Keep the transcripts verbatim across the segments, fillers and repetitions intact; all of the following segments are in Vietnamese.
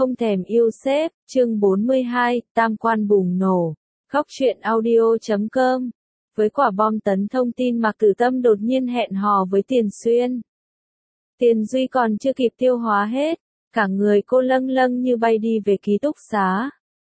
không thèm yêu sếp, chương bốn mươi hai, tam quan bùng nổ, góc truyện audio chấm com. Với quả bom tấn thông tin Mạc Tử Tâm đột nhiên hẹn hò với Tiền Xuyên. Tiền Duy còn chưa kịp tiêu hóa hết, cả người cô lâng lâng như bay đi về ký túc xá.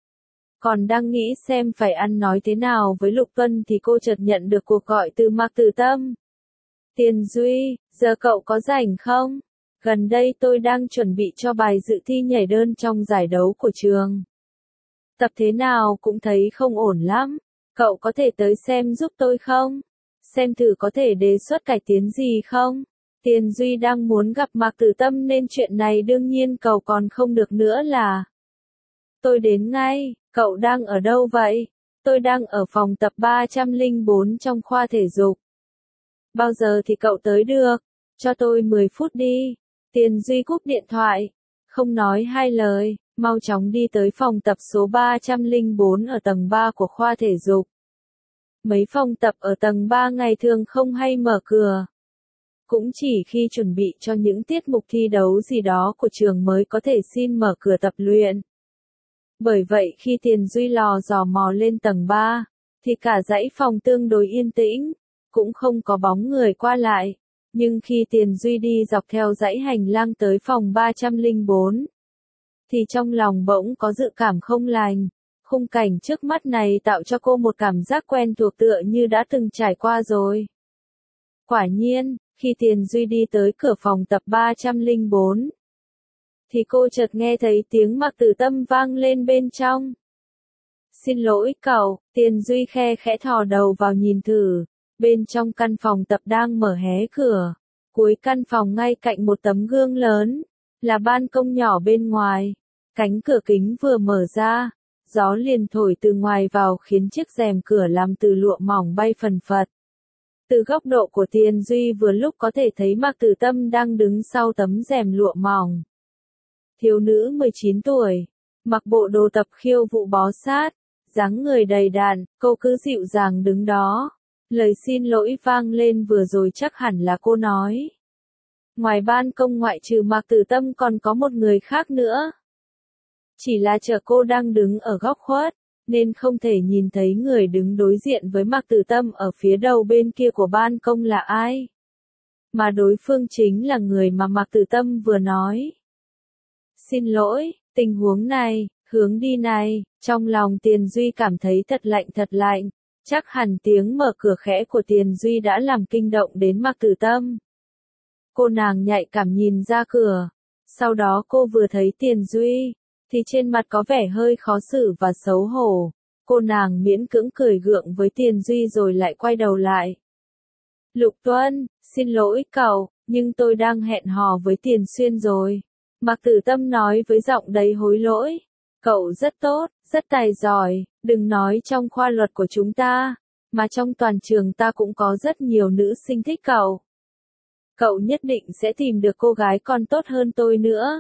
Còn đang nghĩ xem phải ăn nói thế nào với Lục Tuân thì cô chợt nhận được cuộc gọi từ Mạc Tử Tâm. Tiền Duy, giờ cậu có rảnh không? Gần đây tôi đang chuẩn bị cho bài dự thi nhảy đơn trong giải đấu của trường. Tập thế nào cũng thấy không ổn lắm. Cậu có thể tới xem giúp tôi không? Xem thử có thể đề xuất cải tiến gì không? Tiền Duy đang muốn gặp Mạc Tử Tâm nên chuyện này đương nhiên cậu còn không được nữa là. Tôi đến ngay, cậu đang ở đâu vậy? Tôi đang ở phòng tập ba trăm lẻ bốn trong khoa thể dục. Bao giờ thì cậu tới được? Cho tôi mười phút đi. Tiền Duy cúp điện thoại. Không nói hai lời, mau chóng đi tới phòng tập số ba trăm lẻ bốn ở tầng ba của khoa thể dục. Mấy phòng tập ở tầng ba ngày thường không hay mở cửa. Cũng chỉ khi chuẩn bị cho những tiết mục thi đấu gì đó của trường mới có thể xin mở cửa tập luyện. Bởi vậy khi Tiền Duy lò dò mò lên tầng ba, thì cả dãy phòng tương đối yên tĩnh, cũng không có bóng người qua lại. Nhưng khi Tiền Duy đi dọc theo dãy hành lang tới phòng ba trăm lẻ bốn, thì trong lòng bỗng có dự cảm không lành. Khung cảnh trước mắt này tạo cho cô một cảm giác quen thuộc tựa như đã từng trải qua rồi. Quả nhiên, khi Tiền Duy đi tới cửa phòng tập ba trăm lẻ bốn, thì cô chợt nghe thấy tiếng Mạc Tử Tâm vang lên bên trong. Xin lỗi cậu, Tiền Duy khe khẽ thò đầu vào nhìn thử. Bên trong căn phòng tập đang mở hé cửa. Cuối căn phòng ngay cạnh một tấm gương lớn, là ban công nhỏ bên ngoài. Cánh cửa kính vừa mở ra, gió liền thổi từ ngoài vào khiến chiếc rèm cửa làm từ lụa mỏng bay phần phật. Từ góc độ của Tiền Duy vừa lúc có thể thấy Mạc Tử Tâm đang đứng sau tấm rèm lụa mỏng. Thiếu nữ mười chín tuổi, mặc bộ đồ tập khiêu vũ bó sát, dáng người đầy đặn, cô cứ dịu dàng đứng đó. Lời xin lỗi vang lên vừa rồi chắc hẳn là cô nói. Ngoài ban công ngoại trừ Mạc Tử Tâm còn có một người khác nữa. Chỉ là chờ cô đang đứng ở góc khuất, nên không thể nhìn thấy người đứng đối diện với Mạc Tử Tâm ở phía đầu bên kia của ban công là ai. Mà đối phương chính là người mà Mạc Tử Tâm vừa nói. Xin lỗi, tình huống này, hướng đi này, trong lòng Tiền Duy cảm thấy thật lạnh thật lạnh. Chắc hẳn tiếng mở cửa khẽ của Tiền Duy đã làm kinh động đến Mạc Tử Tâm. Cô nàng nhạy cảm nhìn ra cửa. Sau đó cô vừa thấy Tiền Duy, thì trên mặt có vẻ hơi khó xử và xấu hổ. Cô nàng miễn cưỡng cười gượng với Tiền Duy rồi lại quay đầu lại. Lục Tuân, xin lỗi cậu, nhưng tôi đang hẹn hò với Tiền Xuyên rồi. Mạc Tử Tâm nói với giọng đầy hối lỗi. Cậu rất tốt, rất tài giỏi, đừng nói trong khoa luật của chúng ta, mà trong toàn trường ta cũng có rất nhiều nữ sinh thích cậu. Cậu nhất định sẽ tìm được cô gái còn tốt hơn tôi nữa.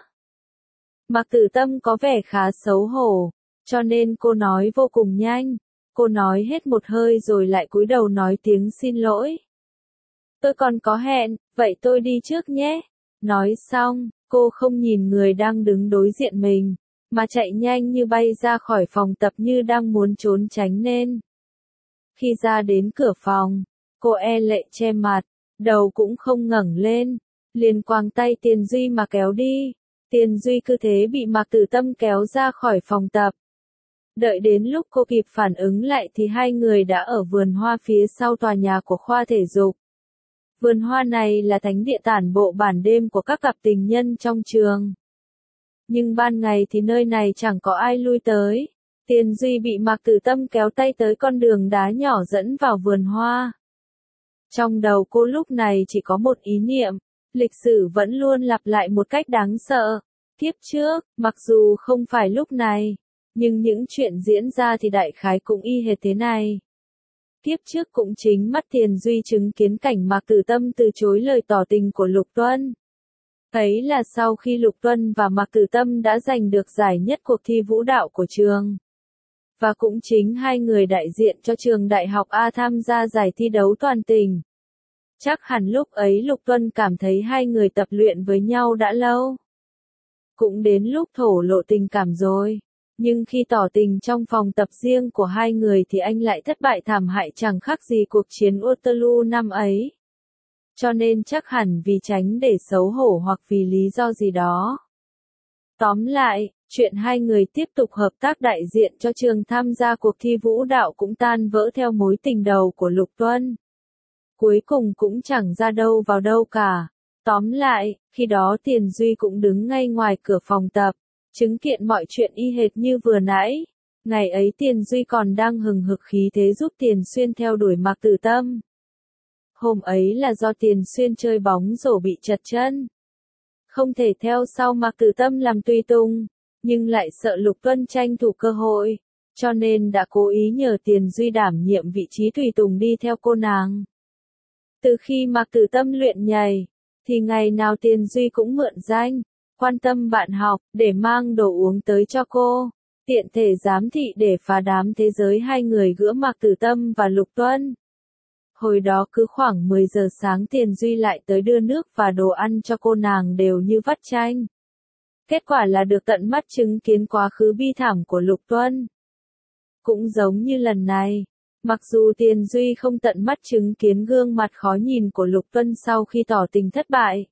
Mạc Tử Tâm có vẻ khá xấu hổ, cho nên cô nói vô cùng nhanh. Cô nói hết một hơi rồi lại cúi đầu nói tiếng xin lỗi. Tôi còn có hẹn, vậy tôi đi trước nhé. Nói xong, cô không nhìn người đang đứng đối diện mình, mà chạy nhanh như bay ra khỏi phòng tập như đang muốn trốn tránh nên. Khi ra đến cửa phòng, cô e lệ che mặt, đầu cũng không ngẩng lên, liền quàng tay Tiền Duy mà kéo đi. Tiền Duy cứ thế bị Mạc Tử Tâm kéo ra khỏi phòng tập. Đợi đến lúc cô kịp phản ứng lại thì hai người đã ở vườn hoa phía sau tòa nhà của khoa thể dục. Vườn hoa này là thánh địa tản bộ bản đêm của các cặp tình nhân trong trường. Nhưng ban ngày thì nơi này chẳng có ai lui tới. Tiền Duy bị Mạc Tử Tâm kéo tay tới con đường đá nhỏ dẫn vào vườn hoa. Trong đầu cô lúc này chỉ có một ý niệm, lịch sử vẫn luôn lặp lại một cách đáng sợ. Kiếp trước, mặc dù không phải lúc này, nhưng những chuyện diễn ra thì đại khái cũng y hệt thế này. Kiếp trước cũng chính mắt Tiền Duy chứng kiến cảnh Mạc Tử Tâm từ chối lời tỏ tình của Lục Tuân. Ấy là sau khi Lục Tuân và Mạc Tử Tâm đã giành được giải nhất cuộc thi vũ đạo của trường. Và cũng chính hai người đại diện cho trường Đại học A tham gia giải thi đấu toàn tỉnh. Chắc hẳn lúc ấy Lục Tuân cảm thấy hai người tập luyện với nhau đã lâu. cũng đến lúc thổ lộ tình cảm rồi. Nhưng khi tỏ tình trong phòng tập riêng của hai người thì anh lại thất bại thảm hại chẳng khác gì cuộc chiến Waterloo năm ấy. Cho nên chắc hẳn vì tránh để xấu hổ hoặc vì lý do gì đó. Tóm lại, chuyện hai người tiếp tục hợp tác đại diện cho trường tham gia cuộc thi vũ đạo cũng tan vỡ theo mối tình đầu của Lục Tuân. Cuối cùng cũng chẳng ra đâu vào đâu cả. Tóm lại, khi đó Tiền Duy cũng đứng ngay ngoài cửa phòng tập, chứng kiện mọi chuyện y hệt như vừa nãy. Ngày ấy Tiền Duy còn đang hừng hực khí thế giúp Tiền Xuyên theo đuổi Mạc Tử Tâm. Hôm ấy là do Tiền Xuyên chơi bóng rổ bị trật chân. Không thể theo sau Mạc Tử Tâm làm tùy tùng, nhưng lại sợ Lục Tuân tranh thủ cơ hội, cho nên đã cố ý nhờ Tiền Duy đảm nhiệm vị trí tùy tùng đi theo cô nàng. Từ khi Mạc Tử Tâm luyện nhảy, thì ngày nào Tiền Duy cũng mượn danh, quan tâm bạn học, để mang đồ uống tới cho cô, tiện thể giám thị để phá đám thế giới hai người giữa Mạc Tử Tâm và Lục Tuân. Hồi đó cứ khoảng mười giờ sáng Tiền Duy lại tới đưa nước và đồ ăn cho cô nàng đều như vắt chanh. Kết quả là được tận mắt chứng kiến quá khứ bi thảm của Lục Tuân. Cũng giống như lần này, mặc dù Tiền Duy không tận mắt chứng kiến gương mặt khó nhìn của Lục Tuân sau khi tỏ tình thất bại,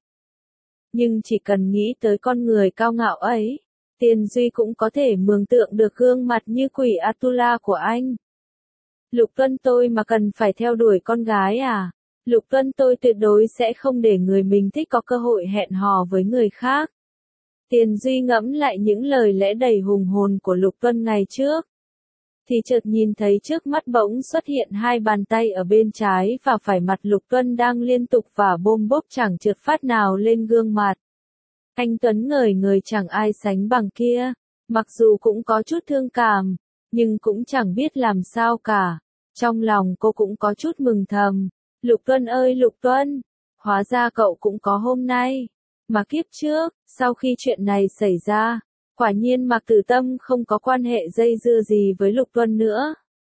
nhưng chỉ cần nghĩ tới con người cao ngạo ấy, Tiền Duy cũng có thể mường tượng được gương mặt như quỷ Atula của anh. Lục Tuân tôi mà cần phải theo đuổi con gái à? Lục Tuân tôi tuyệt đối sẽ không để người mình thích có cơ hội hẹn hò với người khác. Tiền Duy ngẫm lại những lời lẽ đầy hùng hồn của Lục Tuân ngày trước, thì chợt nhìn thấy trước mắt bỗng xuất hiện hai bàn tay ở bên trái và phải mặt Lục Tuân đang liên tục và bôm bốp chẳng trượt phát nào lên gương mặt. Anh Tuấn ngời ngời chẳng ai sánh bằng kia, mặc dù cũng có chút thương cảm, nhưng cũng chẳng biết làm sao cả. Trong lòng cô cũng có chút mừng thầm. Lục Tuân ơi Lục Tuân, hóa ra cậu cũng có hôm nay. Mà kiếp trước, sau khi chuyện này xảy ra, quả nhiên Mạc Tử Tâm không có quan hệ dây dưa gì với Lục Tuân nữa.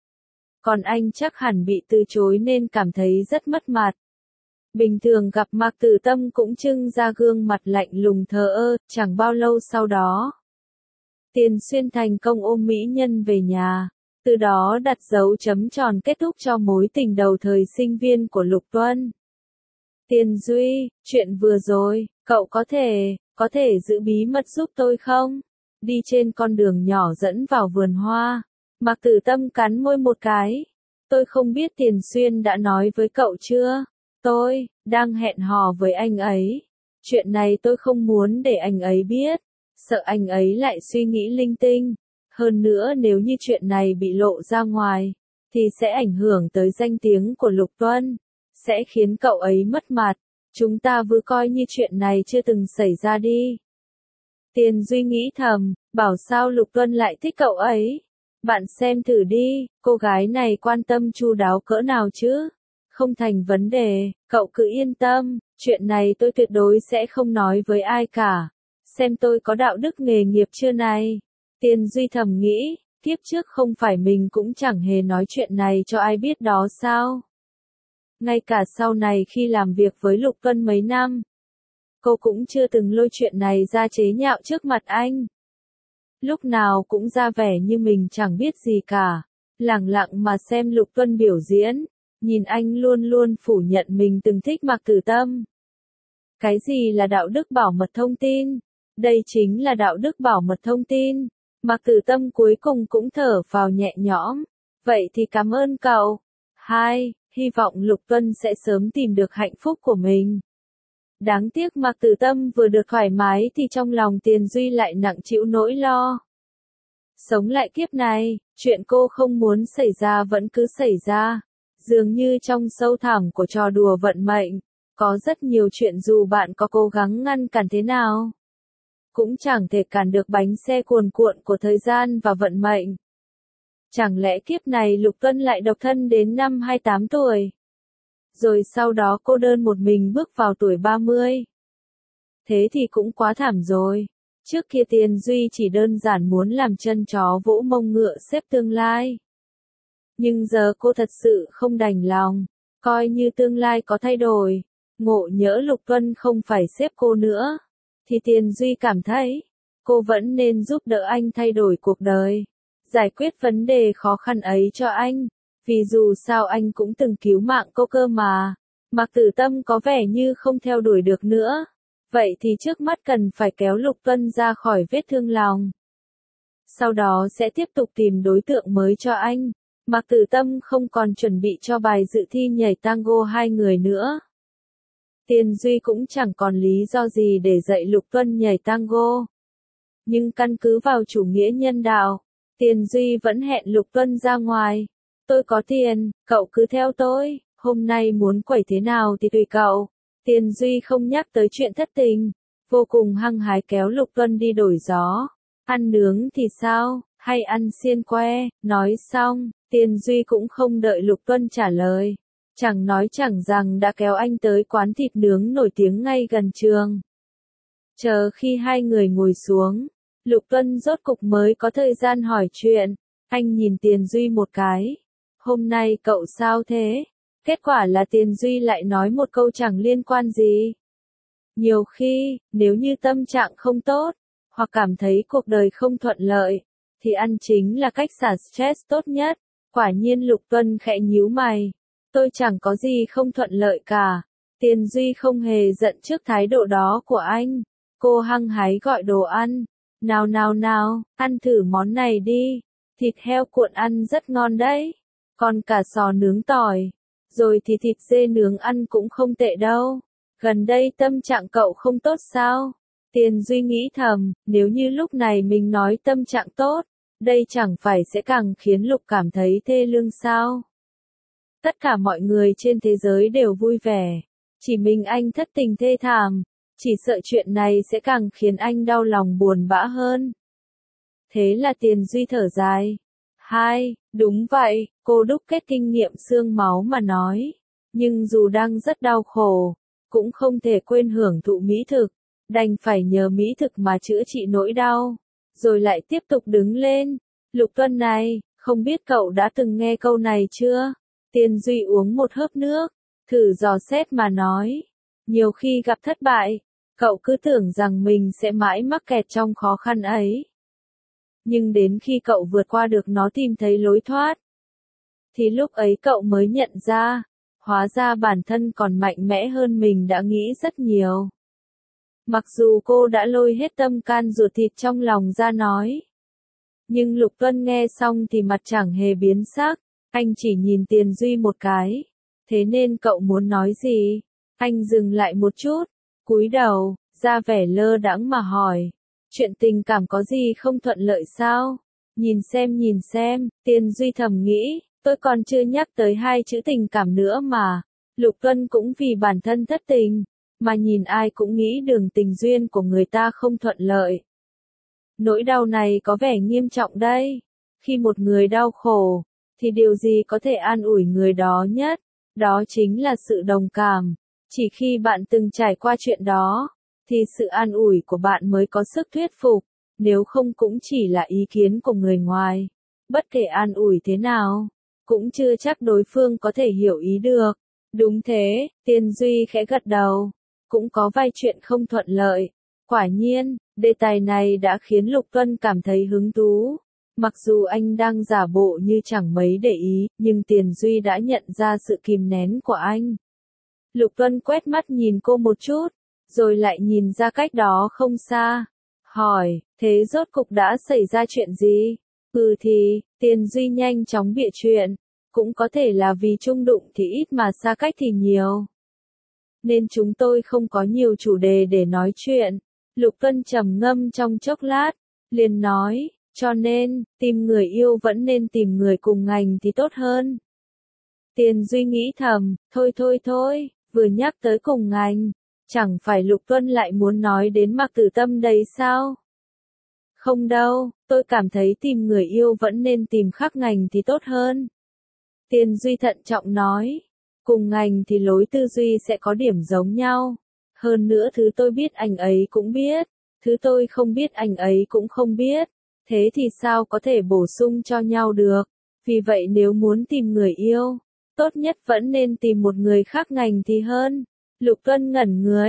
Còn anh chắc hẳn bị từ chối nên cảm thấy rất mất mặt. Bình thường gặp Mạc Tử Tâm cũng trưng ra gương mặt lạnh lùng thờ ơ, chẳng bao lâu sau đó. Tiền Xuyên thành công ôm mỹ nhân về nhà, từ đó đặt dấu chấm tròn kết thúc cho mối tình đầu thời sinh viên của Lục Tuân. Tiền Duy, chuyện vừa rồi, cậu có thể, có thể giữ bí mật giúp tôi không? Đi trên con đường nhỏ dẫn vào vườn hoa, Mạc Tử Tâm cắn môi một cái. Tôi không biết Tiền Xuyên đã nói với cậu chưa? Tôi, đang hẹn hò với anh ấy. Chuyện này tôi không muốn để anh ấy biết, sợ anh ấy lại suy nghĩ linh tinh. Hơn nữa nếu như chuyện này bị lộ ra ngoài, thì sẽ ảnh hưởng tới danh tiếng của Lục Tuân, sẽ khiến cậu ấy mất mặt. Chúng ta vừa coi như chuyện này chưa từng xảy ra đi. Tiền Duy nghĩ thầm, bảo sao Lục Tuân lại thích cậu ấy. Bạn xem thử đi, cô gái này quan tâm chu đáo cỡ nào chứ? Không thành vấn đề, cậu cứ yên tâm, chuyện này tôi tuyệt đối sẽ không nói với ai cả. Xem tôi có đạo đức nghề nghiệp chưa này? Tiền Duy thầm nghĩ, kiếp trước không phải mình cũng chẳng hề nói chuyện này cho ai biết đó sao? Ngay cả sau này khi làm việc với Lục Tuân mấy năm, cô cũng chưa từng lôi chuyện này ra chế nhạo trước mặt anh. Lúc nào cũng ra vẻ như mình chẳng biết gì cả, lẳng lặng mà xem Lục Tuân biểu diễn, nhìn anh luôn luôn phủ nhận mình từng thích Mạc Tử Tâm. Cái gì là đạo đức bảo mật thông tin? Đây chính là đạo đức bảo mật thông tin. Mạc Tử Tâm cuối cùng cũng thở vào nhẹ nhõm. Vậy thì cảm ơn cậu. Hai, hy vọng Lục Tuân sẽ sớm tìm được hạnh phúc của mình. Đáng tiếc Mạc Tử Tâm vừa được thoải mái thì trong lòng Tiền Duy lại nặng trĩu nỗi lo. Sống lại kiếp này, chuyện cô không muốn xảy ra vẫn cứ xảy ra. Dường như trong sâu thẳm của trò đùa vận mệnh, có rất nhiều chuyện dù bạn có cố gắng ngăn cản thế nào, cũng chẳng thể cản được bánh xe cuồn cuộn của thời gian và vận mệnh. Chẳng lẽ kiếp này Lục Tuân lại độc thân đến năm hai mươi tám tuổi? Rồi sau đó cô đơn một mình bước vào tuổi ba mươi. Thế thì cũng quá thảm rồi. Trước kia Tiền Duy chỉ đơn giản muốn làm chân chó vỗ mông ngựa xếp tương lai. Nhưng giờ cô thật sự không đành lòng, coi như tương lai có thay đổi, ngộ nhỡ Lục Tuân không phải xếp cô nữa, thì Tiền Duy cảm thấy, cô vẫn nên giúp đỡ anh thay đổi cuộc đời, giải quyết vấn đề khó khăn ấy cho anh, vì dù sao anh cũng từng cứu mạng cô cơ mà. Mạc Tử Tâm có vẻ như không theo đuổi được nữa, vậy thì trước mắt cần phải kéo Lục Tuân ra khỏi vết thương lòng. Sau đó sẽ tiếp tục tìm đối tượng mới cho anh. Mạc Tử Tâm không còn chuẩn bị cho bài dự thi nhảy tango hai người nữa. Tiền Duy cũng chẳng còn lý do gì để dạy Lục Tuân nhảy tango. Nhưng căn cứ vào chủ nghĩa nhân đạo, Tiền Duy vẫn hẹn Lục Tuân ra ngoài. Tôi có tiền, cậu cứ theo tôi, hôm nay muốn quẩy thế nào thì tùy cậu. Tiền Duy không nhắc tới chuyện thất tình, vô cùng hăng hái kéo Lục Tuân đi đổi gió. Ăn nướng thì sao, hay ăn xiên que, nói xong, Tiền Duy cũng không đợi Lục Tuân trả lời. Chẳng nói chẳng rằng đã kéo anh tới quán thịt nướng nổi tiếng ngay gần trường. Chờ khi hai người ngồi xuống, Lục Tuân rốt cục mới có thời gian hỏi chuyện. Anh nhìn Tiền Duy một cái. Hôm nay cậu sao thế? Kết quả là Tiền Duy lại nói một câu chẳng liên quan gì. Nhiều khi, nếu như tâm trạng không tốt, hoặc cảm thấy cuộc đời không thuận lợi, thì ăn chính là cách xả stress tốt nhất. Quả nhiên Lục Tuân khẽ nhíu mày. Tôi chẳng có gì không thuận lợi cả. Tiền Duy không hề giận trước thái độ đó của anh. Cô hăng hái gọi đồ ăn. Nào nào nào, ăn thử món này đi. Thịt heo cuộn ăn rất ngon đấy. Còn cả sò nướng tỏi. Rồi thì thịt dê nướng ăn cũng không tệ đâu. Gần đây tâm trạng cậu không tốt sao? Tiền Duy nghĩ thầm, nếu như lúc này mình nói tâm trạng tốt, đây chẳng phải sẽ càng khiến Lục cảm thấy thê lương sao? Tất cả mọi người trên thế giới đều vui vẻ. Chỉ mình anh thất tình thê thảm. Chỉ sợ chuyện này sẽ càng khiến anh đau lòng buồn bã hơn. Thế là Tiền Duy thở dài. Hai, đúng vậy, cô đúc kết kinh nghiệm xương máu mà nói. Nhưng dù đang rất đau khổ, cũng không thể quên hưởng thụ mỹ thực. Đành phải nhờ mỹ thực mà chữa trị nỗi đau. Rồi lại tiếp tục đứng lên. Lục Tuân này, không biết cậu đã từng nghe câu này chưa? Tiền Duy uống một hớp nước, thử dò xét mà nói. Nhiều khi gặp thất bại, cậu cứ tưởng rằng mình sẽ mãi mắc kẹt trong khó khăn ấy. Nhưng đến khi cậu vượt qua được nó tìm thấy lối thoát, thì lúc ấy cậu mới nhận ra, hóa ra bản thân còn mạnh mẽ hơn mình đã nghĩ rất nhiều. Mặc dù cô đã lôi hết tâm can ruột thịt trong lòng ra nói. Nhưng Lục Tuân nghe xong thì mặt chẳng hề biến sắc. Anh chỉ nhìn Tiền Duy một cái. Thế nên cậu muốn nói gì? Anh dừng lại một chút, cúi đầu, ra vẻ lơ đãng mà hỏi. Chuyện tình cảm có gì không thuận lợi sao? Nhìn xem nhìn xem, Tiền Duy thầm nghĩ, tôi còn chưa nhắc tới hai chữ tình cảm nữa mà. Lục Tuân cũng vì bản thân thất tình, mà nhìn ai cũng nghĩ đường tình duyên của người ta không thuận lợi. Nỗi đau này có vẻ nghiêm trọng đây. Khi một người đau khổ, thì điều gì có thể an ủi người đó nhất? Đó chính là sự đồng cảm. Chỉ khi bạn từng trải qua chuyện đó, thì sự an ủi của bạn mới có sức thuyết phục, nếu không cũng chỉ là ý kiến của người ngoài. Bất kể an ủi thế nào, cũng chưa chắc đối phương có thể hiểu ý được. Đúng thế, Tiền Duy khẽ gật đầu. Cũng có vài chuyện không thuận lợi. Quả nhiên, đề tài này đã khiến Lục Tuân cảm thấy hứng thú. Mặc dù anh đang giả bộ như chẳng mấy để ý, nhưng Tiền Duy đã nhận ra sự kìm nén của anh. Lục Tuân quét mắt nhìn cô một chút, rồi lại nhìn ra cách đó không xa. Hỏi, thế rốt cục đã xảy ra chuyện gì? Ừ thì, Tiền Duy nhanh chóng bịa chuyện. Cũng có thể là vì chung đụng thì ít mà xa cách thì nhiều. Nên chúng tôi không có nhiều chủ đề để nói chuyện. Lục Tuân trầm ngâm trong chốc lát, liền nói, cho nên, tìm người yêu vẫn nên tìm người cùng ngành thì tốt hơn. Tiền Duy nghĩ thầm, thôi thôi thôi, vừa nhắc tới cùng ngành, chẳng phải Lục Tuân lại muốn nói đến Mạc Tử Tâm đấy sao? Không đâu, tôi cảm thấy tìm người yêu vẫn nên tìm khác ngành thì tốt hơn. Tiền Duy thận trọng nói, cùng ngành thì lối tư duy sẽ có điểm giống nhau. Hơn nữa thứ tôi biết anh ấy cũng biết, thứ tôi không biết anh ấy cũng không biết. Thế thì sao có thể bổ sung cho nhau được? Vì vậy nếu muốn tìm người yêu, tốt nhất vẫn nên tìm một người khác ngành thì hơn. Lục Tuân ngẩn người,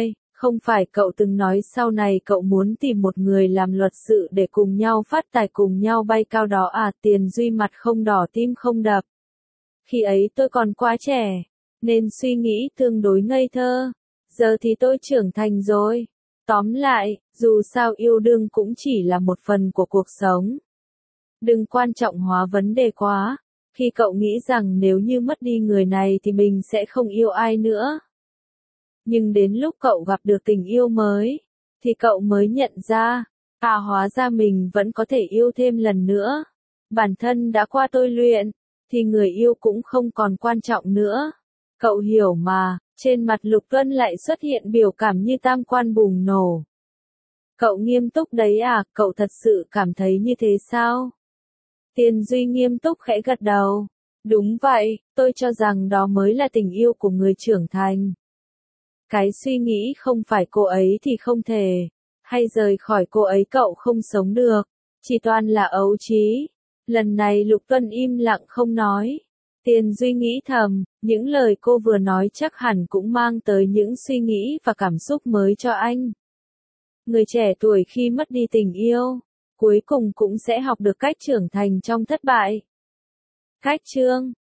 Không phải cậu từng nói sau này cậu muốn tìm một người làm luật sự để cùng nhau phát tài cùng nhau bay cao đó à? Tiền Duy mặt không đỏ tim không đập. Khi ấy tôi còn quá trẻ, nên suy nghĩ tương đối ngây thơ. Giờ thì tôi trưởng thành rồi. Tóm lại, dù sao yêu đương cũng chỉ là một phần của cuộc sống. Đừng quan trọng hóa vấn đề quá. Khi cậu nghĩ rằng nếu như mất đi người này thì mình sẽ không yêu ai nữa. Nhưng đến lúc cậu gặp được tình yêu mới, thì cậu mới nhận ra, à hóa ra mình vẫn có thể yêu thêm lần nữa. Bản thân đã qua tôi luyện, thì người yêu cũng không còn quan trọng nữa. Cậu hiểu mà, trên mặt Lục Tuân lại xuất hiện biểu cảm như tam quan bùng nổ. Cậu nghiêm túc đấy à, cậu thật sự cảm thấy như thế sao? Tiền Duy nghiêm túc khẽ gật đầu. Đúng vậy, tôi cho rằng đó mới là tình yêu của người trưởng thành. Cái suy nghĩ không phải cô ấy thì không thể, hay rời khỏi cô ấy cậu không sống được, chỉ toàn là ấu trí. Lần này Lục Tuân im lặng không nói. Tiền Duy nghĩ thầm, những lời cô vừa nói chắc hẳn cũng mang tới những suy nghĩ và cảm xúc mới cho anh. Người trẻ tuổi khi mất đi tình yêu, cuối cùng cũng sẽ học được cách trưởng thành trong thất bại. Cách chương